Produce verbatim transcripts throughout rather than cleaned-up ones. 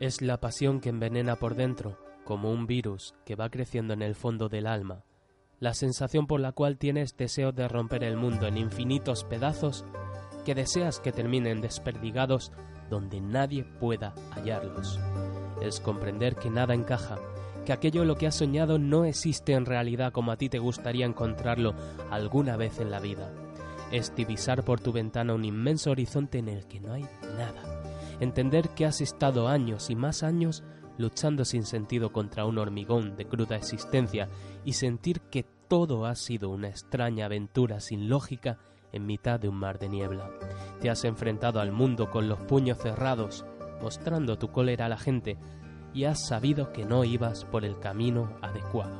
Es la pasión que envenena por dentro, como un virus que va creciendo en el fondo del alma, la sensación por la cual tienes deseo de romper el mundo en infinitos pedazos que deseas que terminen desperdigados donde nadie pueda hallarlos. Es comprender que nada encaja, que aquello en lo que has soñado no existe en realidad como a ti te gustaría encontrarlo alguna vez en la vida. Es divisar por tu ventana un inmenso horizonte en el que no hay nada. Entender que has estado años y más años luchando sin sentido contra un hormigón de cruda existencia y sentir que todo ha sido una extraña aventura sin lógica en mitad de un mar de niebla. Te has enfrentado al mundo con los puños cerrados, mostrando tu cólera a la gente, y has sabido que no ibas por el camino adecuado.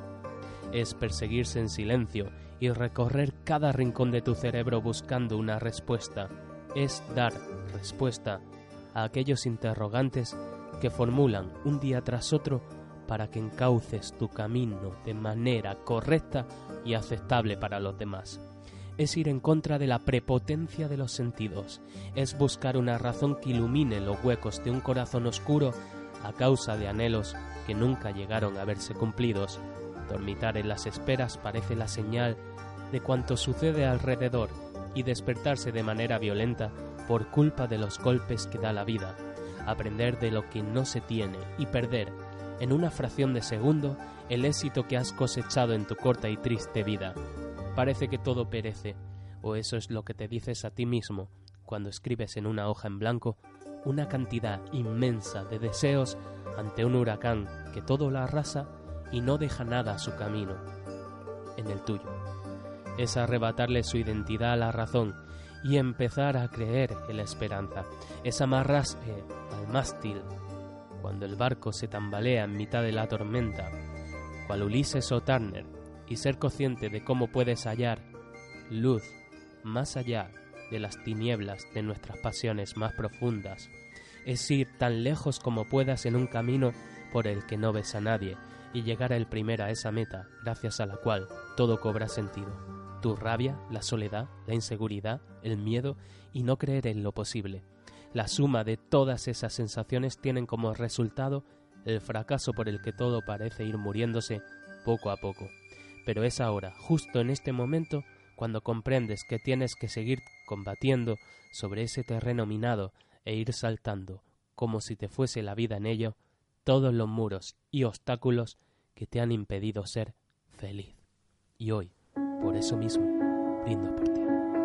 Es perseguirse en silencio y recorrer cada rincón de tu cerebro buscando una respuesta. Es dar respuesta a aquellos interrogantes que formulan un día tras otro para que encauces tu camino de manera correcta y aceptable para los demás. Es ir en contra de la prepotencia de los sentidos, es buscar una razón que ilumine los huecos de un corazón oscuro a causa de anhelos que nunca llegaron a verse cumplidos. Dormitar en las esperas parece la señal de cuanto sucede alrededor y despertarse de manera violenta por culpa de los golpes que da la vida. Aprender de lo que no se tiene y perder, en una fracción de segundo, el éxito que has cosechado en tu corta y triste vida. Parece que todo perece, o eso es lo que te dices a ti mismo cuando escribes en una hoja en blanco una cantidad inmensa de deseos ante un huracán que todo lo arrasa y no deja nada a su camino. En el tuyo. Es arrebatarle su identidad a la razón y empezar a creer en la esperanza. Es amarrarse al mástil cuando el barco se tambalea en mitad de la tormenta, cual Ulises o Turner, y ser consciente de cómo puedes hallar luz más allá de las tinieblas de nuestras pasiones más profundas. Es ir tan lejos como puedas en un camino por el que no ves a nadie y llegar el primero a esa meta, gracias a la cual todo cobra sentido. Tu rabia, la soledad, la inseguridad, el miedo y no creer en lo posible. La suma de todas esas sensaciones tienen como resultado el fracaso por el que todo parece ir muriéndose poco a poco. Pero es ahora, justo en este momento, cuando comprendes que tienes que seguir combatiendo sobre ese terreno minado e ir saltando, como si te fuese la vida en ello, todos los muros y obstáculos que te han impedido ser feliz. Y hoy, por eso mismo, brindo por ti.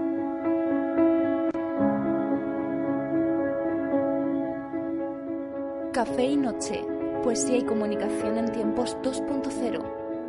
Café y Noche, poesía y comunicación en tiempos dos punto cero.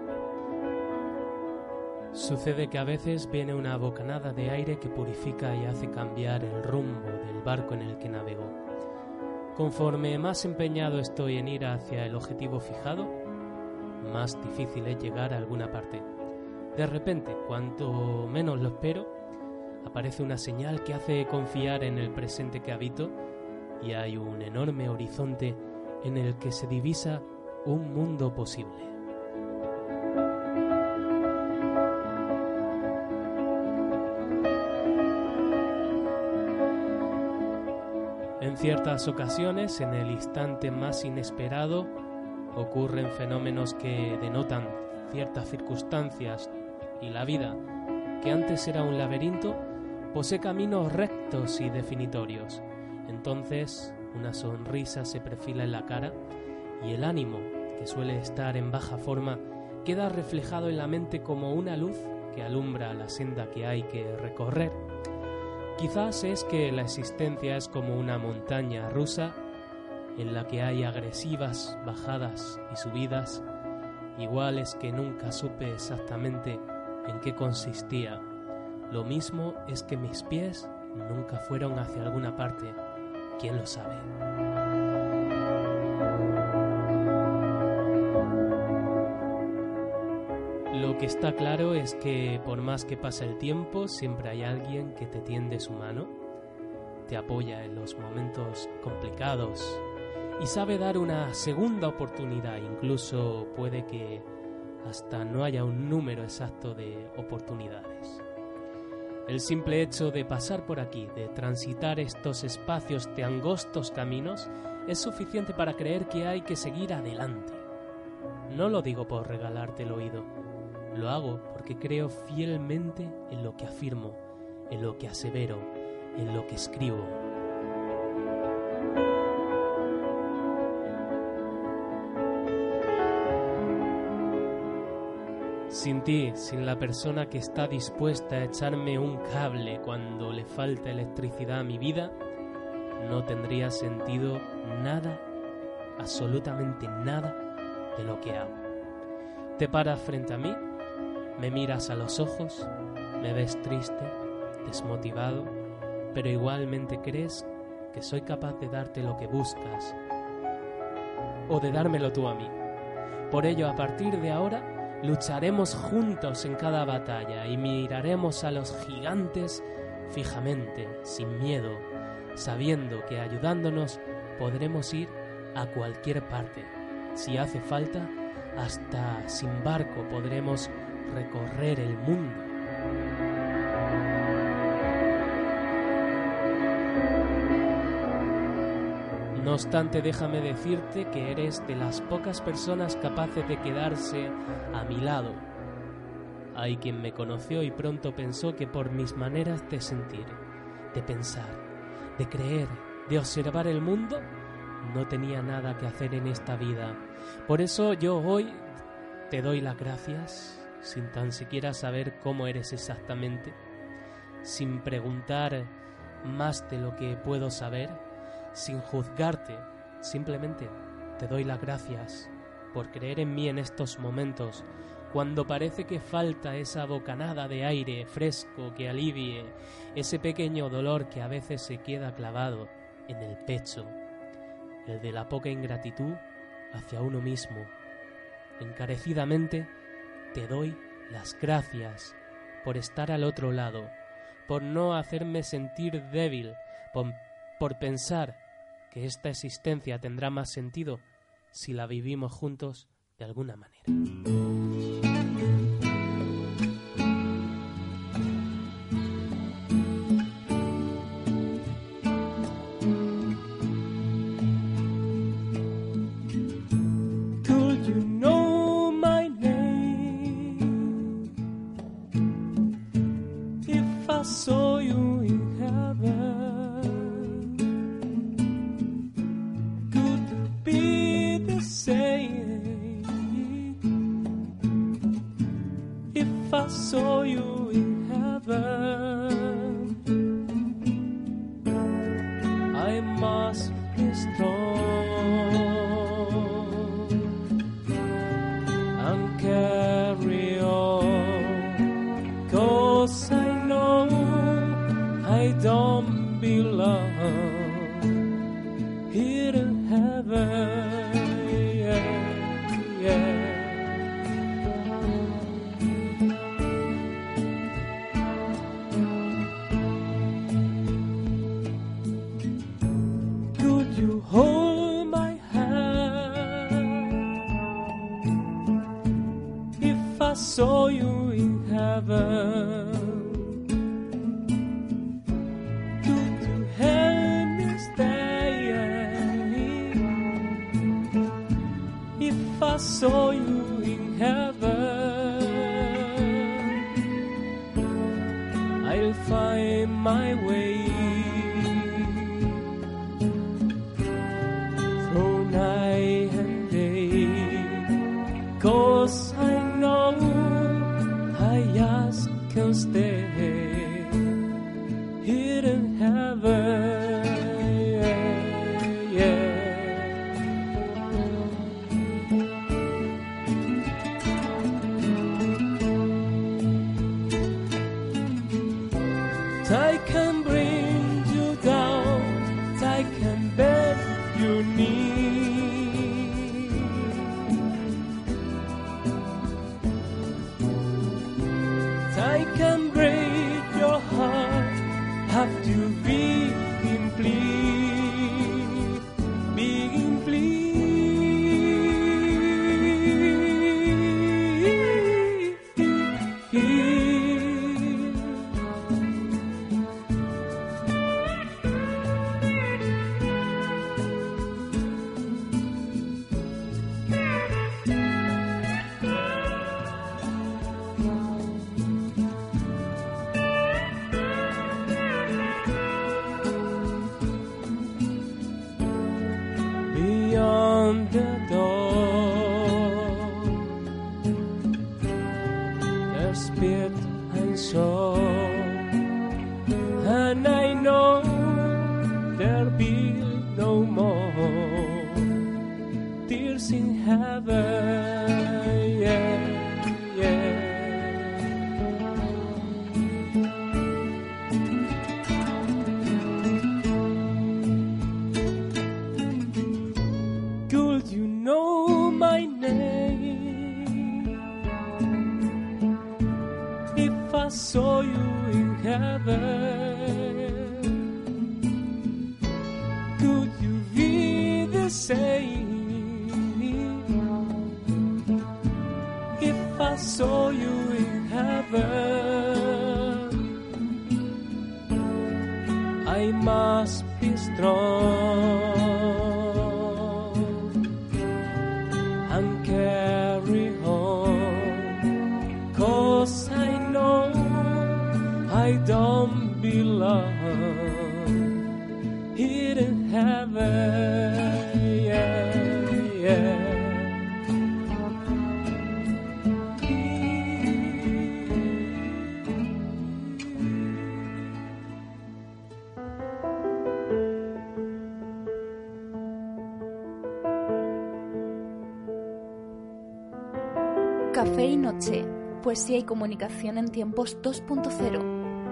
Sucede que a veces viene una bocanada de aire que purifica y hace cambiar el rumbo del barco en el que navego. Conforme más empeñado estoy en ir hacia el objetivo fijado, más difícil es llegar a alguna parte. De repente, cuanto menos lo espero, aparece una señal que hace confiar en el presente que habito y hay un enorme horizonte en el que se divisa un mundo posible. En ciertas ocasiones, en el instante más inesperado, ocurren fenómenos que denotan ciertas circunstancias y la vida, que antes era un laberinto, posee caminos rectos y definitorios. Entonces, una sonrisa se perfila en la cara y el ánimo, que suele estar en baja forma, queda reflejado en la mente como una luz que alumbra la senda que hay que recorrer. Quizás es que la existencia es como una montaña rusa en la que hay agresivas bajadas y subidas. Igual es que nunca supe exactamente en qué consistía. Lo mismo es que mis pies nunca fueron hacia alguna parte. ¿Quién lo sabe? Lo que está claro es que por más que pase el tiempo, siempre hay alguien que te tiende su mano, te apoya en los momentos complicados y sabe dar una segunda oportunidad. Incluso puede que hasta no haya un número exacto de oportunidades. El simple hecho de pasar por aquí, de transitar estos espacios de angostos caminos, es suficiente para creer que hay que seguir adelante. No lo digo por regalarte el oído, lo hago porque creo fielmente en lo que afirmo, en lo que asevero, en lo que escribo. Sin ti, sin la persona que está dispuesta a echarme un cable cuando le falta electricidad a mi vida, no tendría sentido nada, absolutamente nada de lo que hago. Te paras frente a mí, me miras a los ojos, me ves triste, desmotivado, pero igualmente crees que soy capaz de darte lo que buscas o de dármelo tú a mí. Por ello, a partir de ahora, lucharemos juntos en cada batalla y miraremos a los gigantes fijamente, sin miedo, sabiendo que ayudándonos podremos ir a cualquier parte. Si hace falta, hasta sin barco podremos recorrer el mundo. No obstante, déjame decirte que eres de las pocas personas capaces de quedarse a mi lado. Hay quien me conoció y pronto pensó que por mis maneras de sentir, de pensar, de creer, de observar el mundo, no tenía nada que hacer en esta vida. Por eso yo hoy te doy las gracias, sin tan siquiera saber cómo eres exactamente, sin preguntar más de lo que puedo saber, sin juzgarte, simplemente te doy las gracias por creer en mí en estos momentos, cuando parece que falta esa bocanada de aire fresco que alivie ese pequeño dolor que a veces se queda clavado en el pecho, el de la poca ingratitud hacia uno mismo. Encarecidamente te doy las gracias por estar al otro lado, por no hacerme sentir débil, por por pensar que esta existencia tendrá más sentido si la vivimos juntos de alguna manera. Could you know my name if I saw you in heaven? If I saw you in heaven, I must be strong and carry on, 'cause I know I don't belong here in heaven. Yeah, yeah. You hold my hand if I saw you in heaven. Could you help me stay if I saw you in heaven? I'll find my way night and day, 'cause I know I just can't stay here in heaven. Yeah, yeah. I can bring you down, I can bend your knee, I can break your heart, have to be in plea, be in plea. on the door. There's speed and soul, and I know there'll be no more tears in heaven, yeah, yeah. Could you know my name if I saw you in heaven? Could you be the same if I saw you in heaven? I must be strong and carry on, 'cause I know I don't belong here in heaven, yeah, yeah. Café y Noche, poesía y comunicación en tiempos dos punto cero.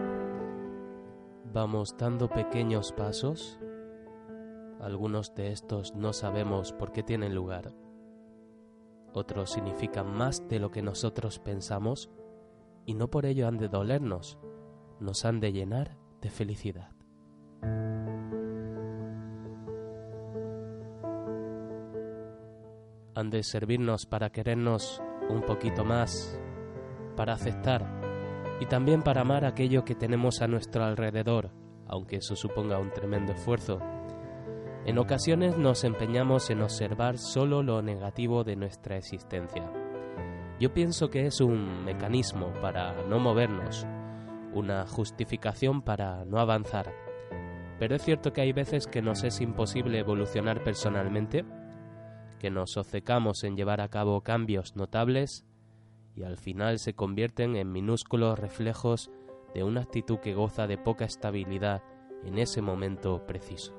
Vamos dando pequeños pasos. Algunos de estos no sabemos por qué tienen lugar. Otros significan más de lo que nosotros pensamos y no por ello han de dolernos, nos han de llenar de felicidad. Han de servirnos para querernos un poquito más, para aceptar y también para amar aquello que tenemos a nuestro alrededor, aunque eso suponga un tremendo esfuerzo. En ocasiones nos empeñamos en observar solo lo negativo de nuestra existencia. Yo pienso que es un mecanismo para no movernos, una justificación para no avanzar. Pero es cierto que hay veces que nos es imposible evolucionar personalmente, que nos obcecamos en llevar a cabo cambios notables y al final se convierten en minúsculos reflejos de una actitud que goza de poca estabilidad en ese momento preciso.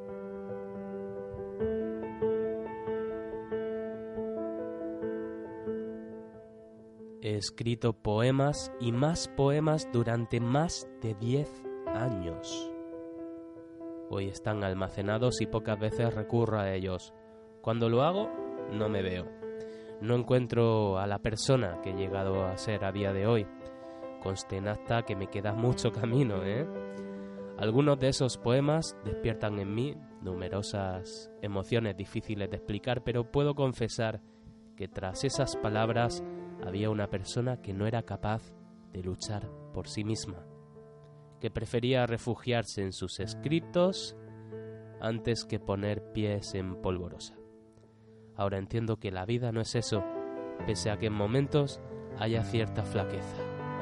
He escrito poemas y más poemas durante más de diez años. Hoy están almacenados y pocas veces recurro a ellos. Cuando lo hago, no me veo. No encuentro a la persona que he llegado a ser a día de hoy. Conste en acta que me queda mucho camino, ¿eh? Algunos de esos poemas despiertan en mí numerosas emociones difíciles de explicar, pero puedo confesar que tras esas palabras había una persona que no era capaz de luchar por sí misma, que prefería refugiarse en sus escritos antes que poner pies en polvorosa. Ahora entiendo que la vida no es eso, pese a que en momentos haya cierta flaqueza.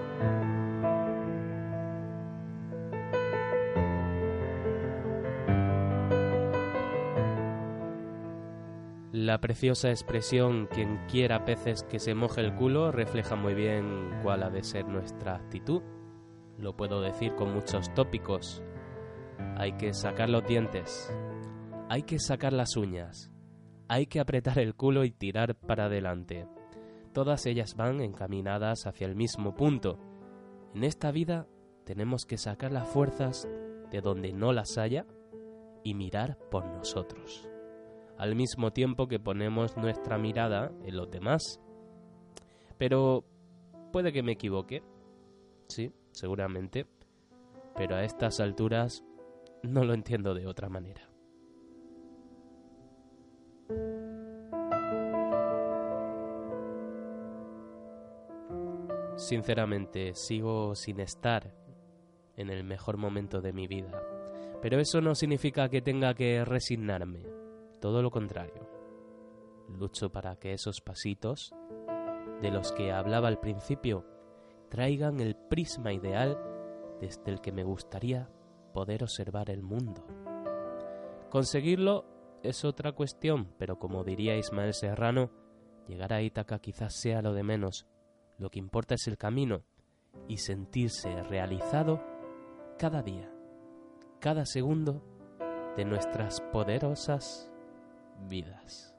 La preciosa expresión "quien quiera peces que se moje el culo" refleja muy bien cuál ha de ser nuestra actitud. Lo puedo decir con muchos tópicos. Hay que sacar los dientes, hay que sacar las uñas, hay que apretar el culo y tirar para adelante. Todas ellas van encaminadas hacia el mismo punto. En esta vida tenemos que sacar las fuerzas de donde no las haya y mirar por nosotros, al mismo tiempo que ponemos nuestra mirada en los demás. Pero puede que me equivoque, sí, seguramente, pero a estas alturas no lo entiendo de otra manera. Sinceramente, sigo sin estar en el mejor momento de mi vida, pero eso no significa que tenga que resignarme, todo lo contrario. Lucho para que esos pasitos, de los que hablaba al principio, traigan el prisma ideal desde el que me gustaría poder observar el mundo. Conseguirlo es otra cuestión, pero como diría Ismael Serrano, llegar a Ítaca quizás sea lo de menos. Lo que importa es el camino y sentirse realizado cada día, cada segundo de nuestras poderosas vidas.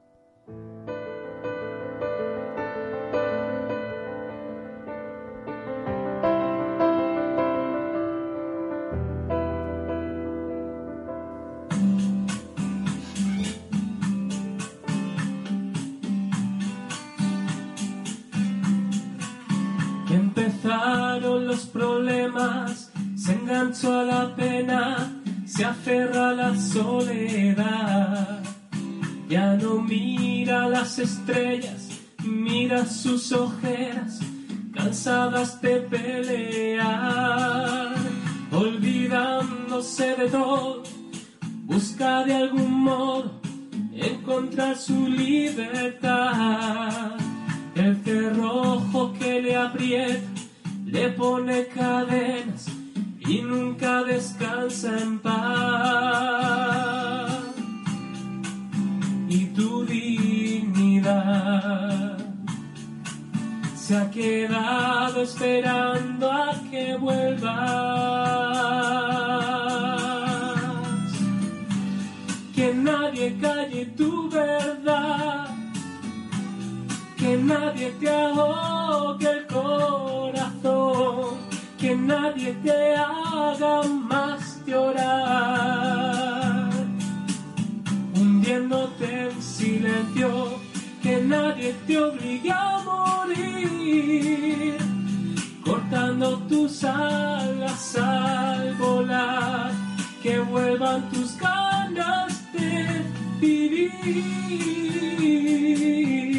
Empezaron los problemas, se enganchó a la pena, se aferra a la soledad. Ya no mira las estrellas, mira sus ojeras, cansadas de pelear. Olvidándose de todo, busca de algún modo encontrar su libertad. El cerrojo que le aprieta, le pone cadenas y nunca descansa en paz. Y tu dignidad se ha quedado esperando a que vuelvas. Que nadie calle tu verdad, que nadie te ahogue el corazón, que nadie te haga más llorar, hundiéndote en silencio, que nadie te obligue a morir, cortando tus alas al volar, que vuelvan tus ganas de vivir.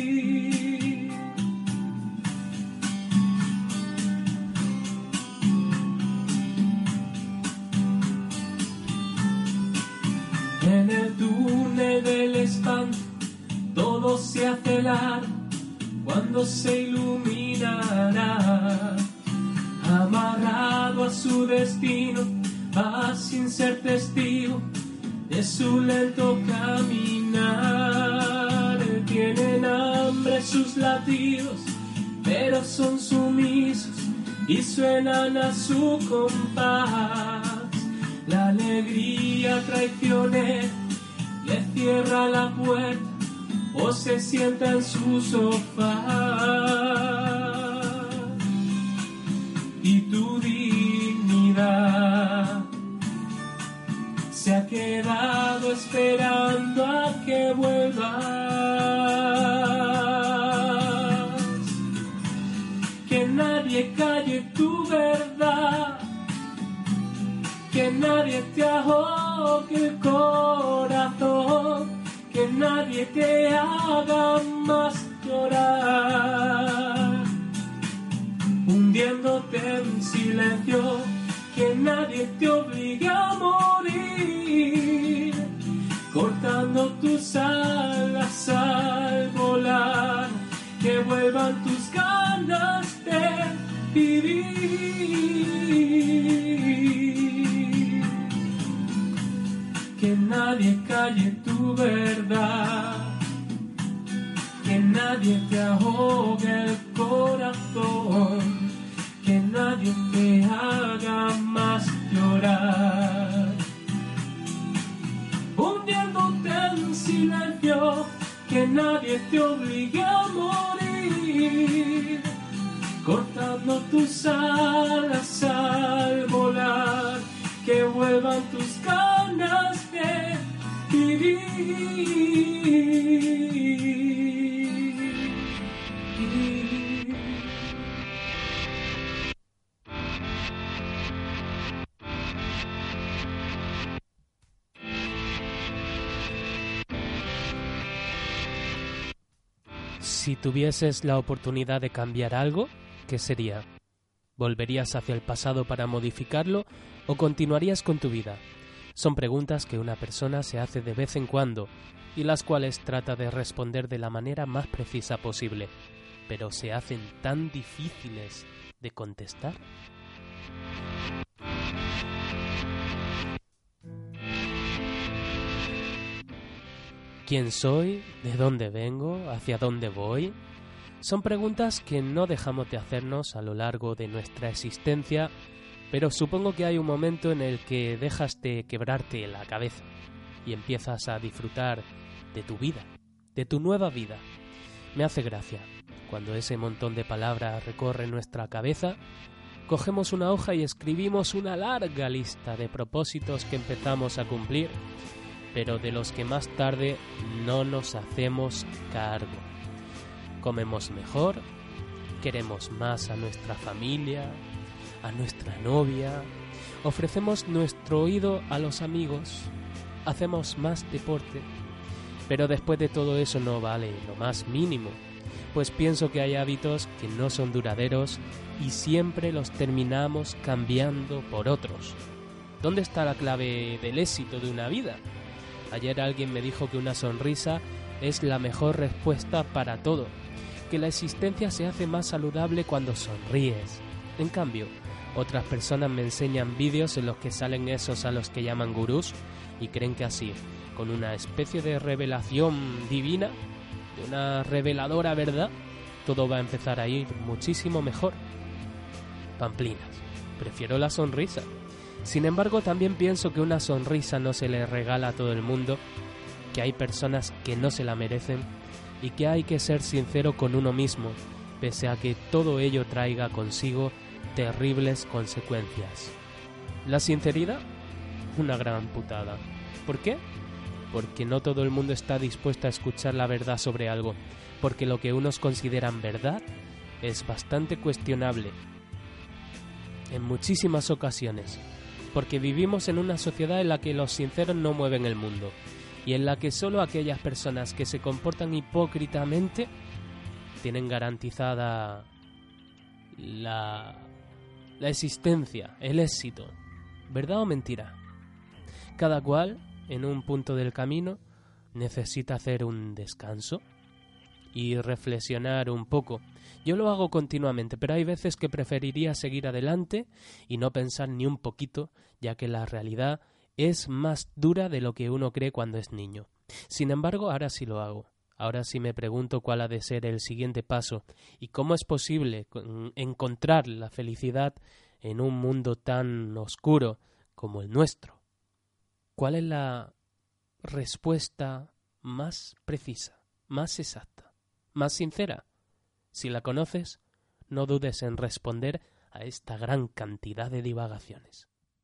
En el túnel del espanto todo se hace largo, cuando se iluminará. Amarrado a su destino, va sin ser testigo de su lento caminar. Tienen hambre sus latidos, pero son sumisos y suenan a su compás. La alegría traicionera le cierra la puerta o se sienta en su sofá. Y tu dignidad se ha quedado esperando a que vuelvas. Que nadie calle tu verdad, que nadie te ahogue el corazón, que nadie te haga más llorar, hundiéndote en silencio, que nadie te obligue a morir, cortando tus alas al volar, que vuelvan tus ganas de vivir. Que nadie calle tu verdad, que nadie te ahogue el corazón, que nadie te haga más llorar, hundiéndote en silencio, que nadie te obligue a morir, cortando tus alas al volar, que vuelvan tus ganas de vivir. Si tuvieses la oportunidad de cambiar algo, ¿qué sería? ¿Volverías hacia el pasado para modificarlo o continuarías con tu vida? Son preguntas que una persona se hace de vez en cuando y las cuales trata de responder de la manera más precisa posible, pero se hacen tan difíciles de contestar. ¿Quién soy? ¿De dónde vengo? ¿Hacia dónde voy? Son preguntas que no dejamos de hacernos a lo largo de nuestra existencia, pero supongo que hay un momento en el que dejas de quebrarte la cabeza y empiezas a disfrutar de tu vida, de tu nueva vida. Me hace gracia cuando ese montón de palabras recorre nuestra cabeza, cogemos una hoja y escribimos una larga lista de propósitos que empezamos a cumplir, pero de los que más tarde no nos hacemos cargo. Comemos mejor, queremos más a nuestra familia, a nuestra novia, ofrecemos nuestro oído a los amigos, hacemos más deporte, pero después de todo eso no vale lo más mínimo, pues pienso que hay hábitos que no son duraderos y siempre los terminamos cambiando por otros. ¿Dónde está la clave del éxito de una vida? Ayer alguien me dijo que una sonrisa es la mejor respuesta para todo, que la existencia se hace más saludable cuando sonríes. En cambio, otras personas me enseñan vídeos en los que salen esos a los que llaman gurús y creen que así, con una especie de revelación divina, de una reveladora verdad, todo va a empezar a ir muchísimo mejor. Pamplinas, prefiero la sonrisa. Sin embargo, también pienso que una sonrisa no se le regala a todo el mundo, que hay personas que no se la merecen y que hay que ser sincero con uno mismo, pese a que todo ello traiga consigo terribles consecuencias. La sinceridad, una gran putada. ¿Por qué? Porque no todo el mundo está dispuesto a escuchar la verdad sobre algo, porque lo que unos consideran verdad es bastante cuestionable en muchísimas ocasiones, porque vivimos en una sociedad en la que los sinceros no mueven el mundo y en la que solo aquellas personas que se comportan hipócritamente tienen garantizada la, la existencia, el éxito. ¿Verdad o mentira? Cada cual, en un punto del camino, necesita hacer un descanso y reflexionar un poco. Yo lo hago continuamente, pero hay veces que preferiría seguir adelante y no pensar ni un poquito, ya que la realidad es más dura de lo que uno cree cuando es niño. Sin embargo, ahora sí lo hago. Ahora sí me pregunto cuál ha de ser el siguiente paso y cómo es posible encontrar la felicidad en un mundo tan oscuro como el nuestro. ¿Cuál es la respuesta más precisa, más exacta, más sincera? Si la conoces, no dudes en responder a esta gran cantidad de divagaciones.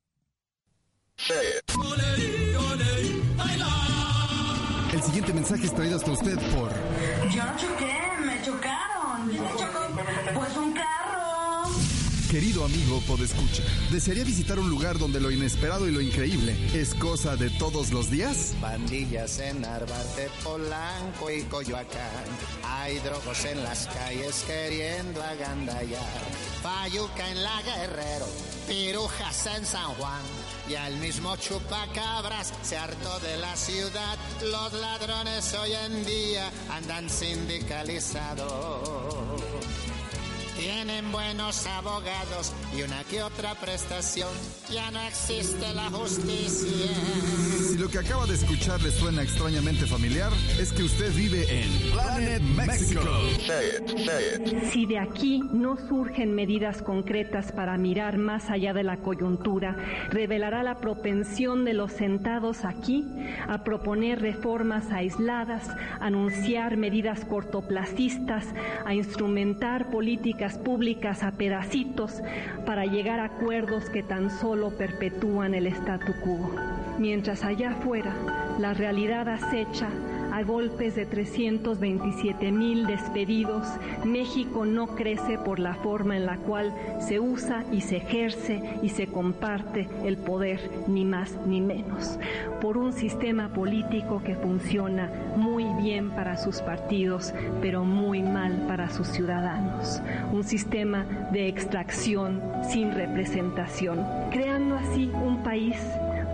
El siguiente mensaje es traído hasta usted por... Yo no choqué, me chocaron. ¿Me chocó? Pues un carro. Querido amigo podescucha, ¿desearía visitar un lugar donde lo inesperado y lo increíble es cosa de todos los días? Pandillas en Narvarte, Polanco y Coyoacán. Hay drogos en las calles queriendo agandallar. Fayuca en la Guerrero, pirujas en San Juan. Y al mismo chupacabras se hartó de la ciudad. Los ladrones hoy en día andan sindicalizados. Tienen buenos abogados y una que otra prestación. Ya no existe la justicia. Si lo que acaba de escuchar le suena extrañamente familiar, es que usted vive en Planet México. Si de aquí no surgen medidas concretas para mirar más allá de la coyuntura, revelará la propensión de los sentados aquí a proponer reformas aisladas, anunciar medidas cortoplacistas, a instrumentar políticas públicas a pedacitos para llegar a acuerdos que tan solo perpetúan el statu quo. Mientras allá afuera la realidad acecha a golpes de trescientos veintisiete mil despedidos, México no crece por la forma en la cual se usa y se ejerce y se comparte el poder, ni más ni menos, por un sistema político que funciona muy bien para sus partidos, pero muy mal para sus ciudadanos. Un sistema de extracción sin representación, creando así un país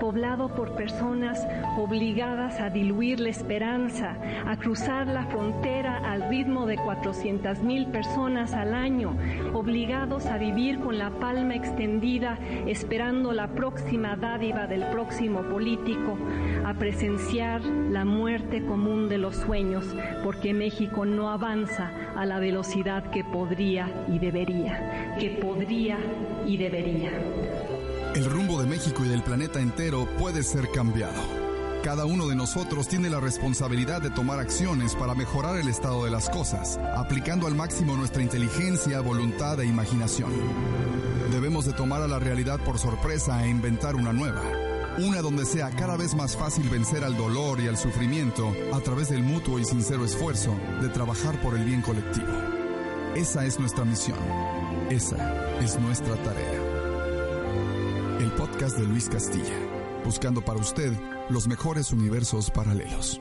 poblado por personas obligadas a diluir la esperanza, a cruzar la frontera al ritmo de cuatrocientas mil personas al año, obligados a vivir con la palma extendida esperando la próxima dádiva del próximo político, a presenciar la muerte común de los sueños, porque México no avanza a la velocidad que podría y debería, que podría y debería. El rumbo de México y del planeta entero puede ser cambiado. Cada uno de nosotros tiene la responsabilidad de tomar acciones para mejorar el estado de las cosas, aplicando al máximo nuestra inteligencia, voluntad e imaginación. Debemos de tomar a la realidad por sorpresa e inventar una nueva. Una donde sea cada vez más fácil vencer al dolor y al sufrimiento a través del mutuo y sincero esfuerzo de trabajar por el bien colectivo. Esa es nuestra misión. Esa es nuestra tarea. El podcast de Luis Castilla, buscando para usted los mejores universos paralelos.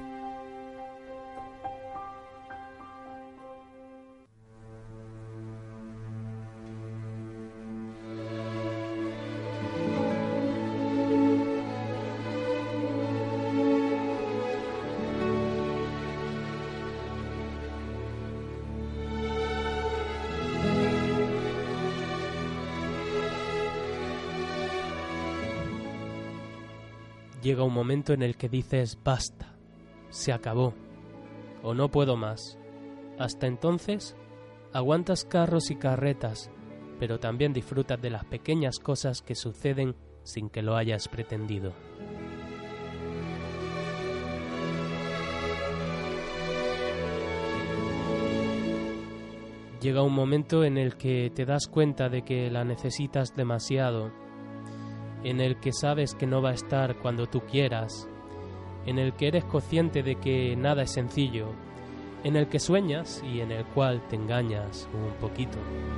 Llega un momento en el que dices basta, se acabó, o no puedo más. Hasta entonces, aguantas carros y carretas, pero también disfrutas de las pequeñas cosas que suceden sin que lo hayas pretendido. Llega un momento en el que te das cuenta de que la necesitas demasiado, en el que sabes que no va a estar cuando tú quieras, en el que eres consciente de que nada es sencillo, en el que sueñas y en el cual te engañas un poquito.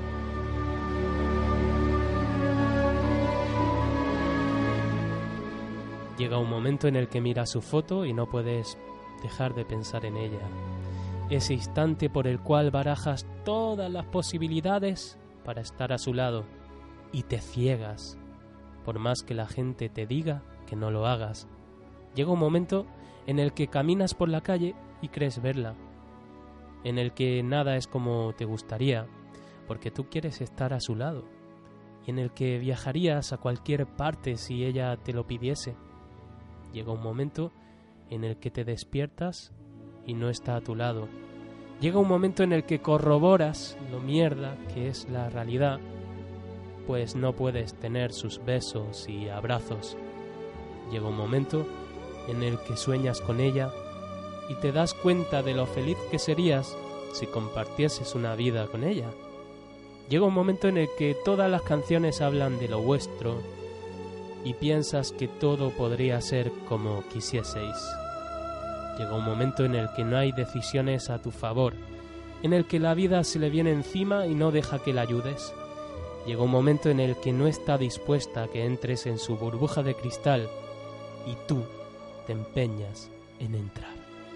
Llega un momento en el que miras su foto y no puedes dejar de pensar en ella. Ese instante por el cual barajas todas las posibilidades para estar a su lado y te ciegas. Por más que la gente te diga que no lo hagas. Llega un momento en el que caminas por la calle y crees verla, en el que nada es como te gustaría, porque tú quieres estar a su lado, y en el que viajarías a cualquier parte si ella te lo pidiese. Llega un momento en el que te despiertas y no está a tu lado. Llega un momento en el que corroboras lo mierda que es la realidad, pues no puedes tener sus besos y abrazos. Llega un momento en el que sueñas con ella y te das cuenta de lo feliz que serías si compartieses una vida con ella. Llega un momento en el que todas las canciones hablan de lo vuestro y piensas que todo podría ser como quisieseis. Llega un momento en el que no hay decisiones a tu favor, en el que la vida se le viene encima y no deja que la ayudes. Llega un momento en el que no está dispuesta a que entres en su burbuja de cristal y tú te empeñas en entrar.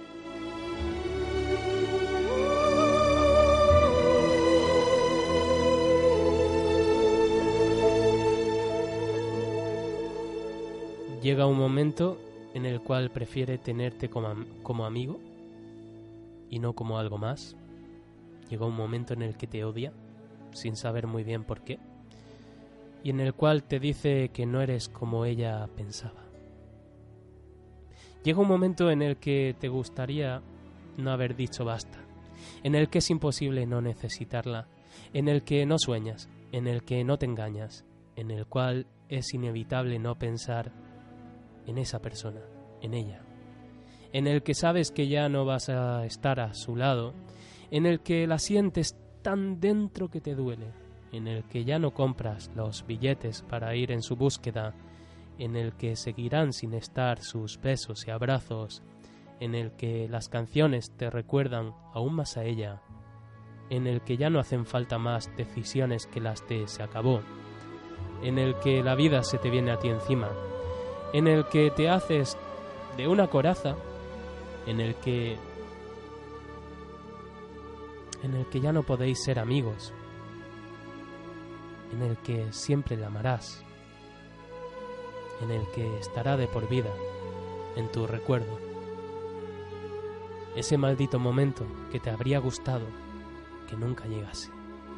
Llega un momento en el cual prefiere tenerte como, am- como amigo y no como algo más. Llega un momento en el que te odia sin saber muy bien por qué, y en el cual te dice que no eres como ella pensaba. Llega un momento en el que te gustaría no haber dicho basta, en el que es imposible no necesitarla, en el que no sueñas, en el que no te engañas, en el cual es inevitable no pensar en esa persona, en ella, en el que sabes que ya no vas a estar a su lado, en el que la sientes tan dentro que te duele, en el que ya no compras los billetes para ir en su búsqueda, en el que seguirán sin estar sus besos y abrazos, en el que las canciones te recuerdan aún más a ella, en el que ya no hacen falta más decisiones que las de se acabó, en el que la vida se te viene a ti encima, en el que te haces de una coraza, en el que en el que ya no podéis ser amigos, en el que siempre la amarás, en el que estará de por vida, en tu recuerdo. Ese maldito momento que te habría gustado que nunca llegase.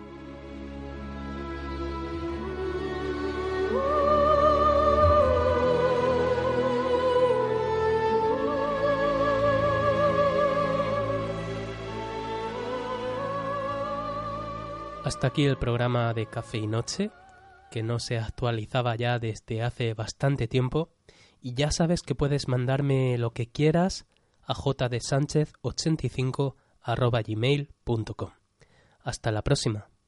Hasta aquí el programa de Café y Noche, que no se actualizaba ya desde hace bastante tiempo, y ya sabes que puedes mandarme lo que quieras a j d sánchez ochenta y cinco arroba gmail punto com. Hasta la próxima.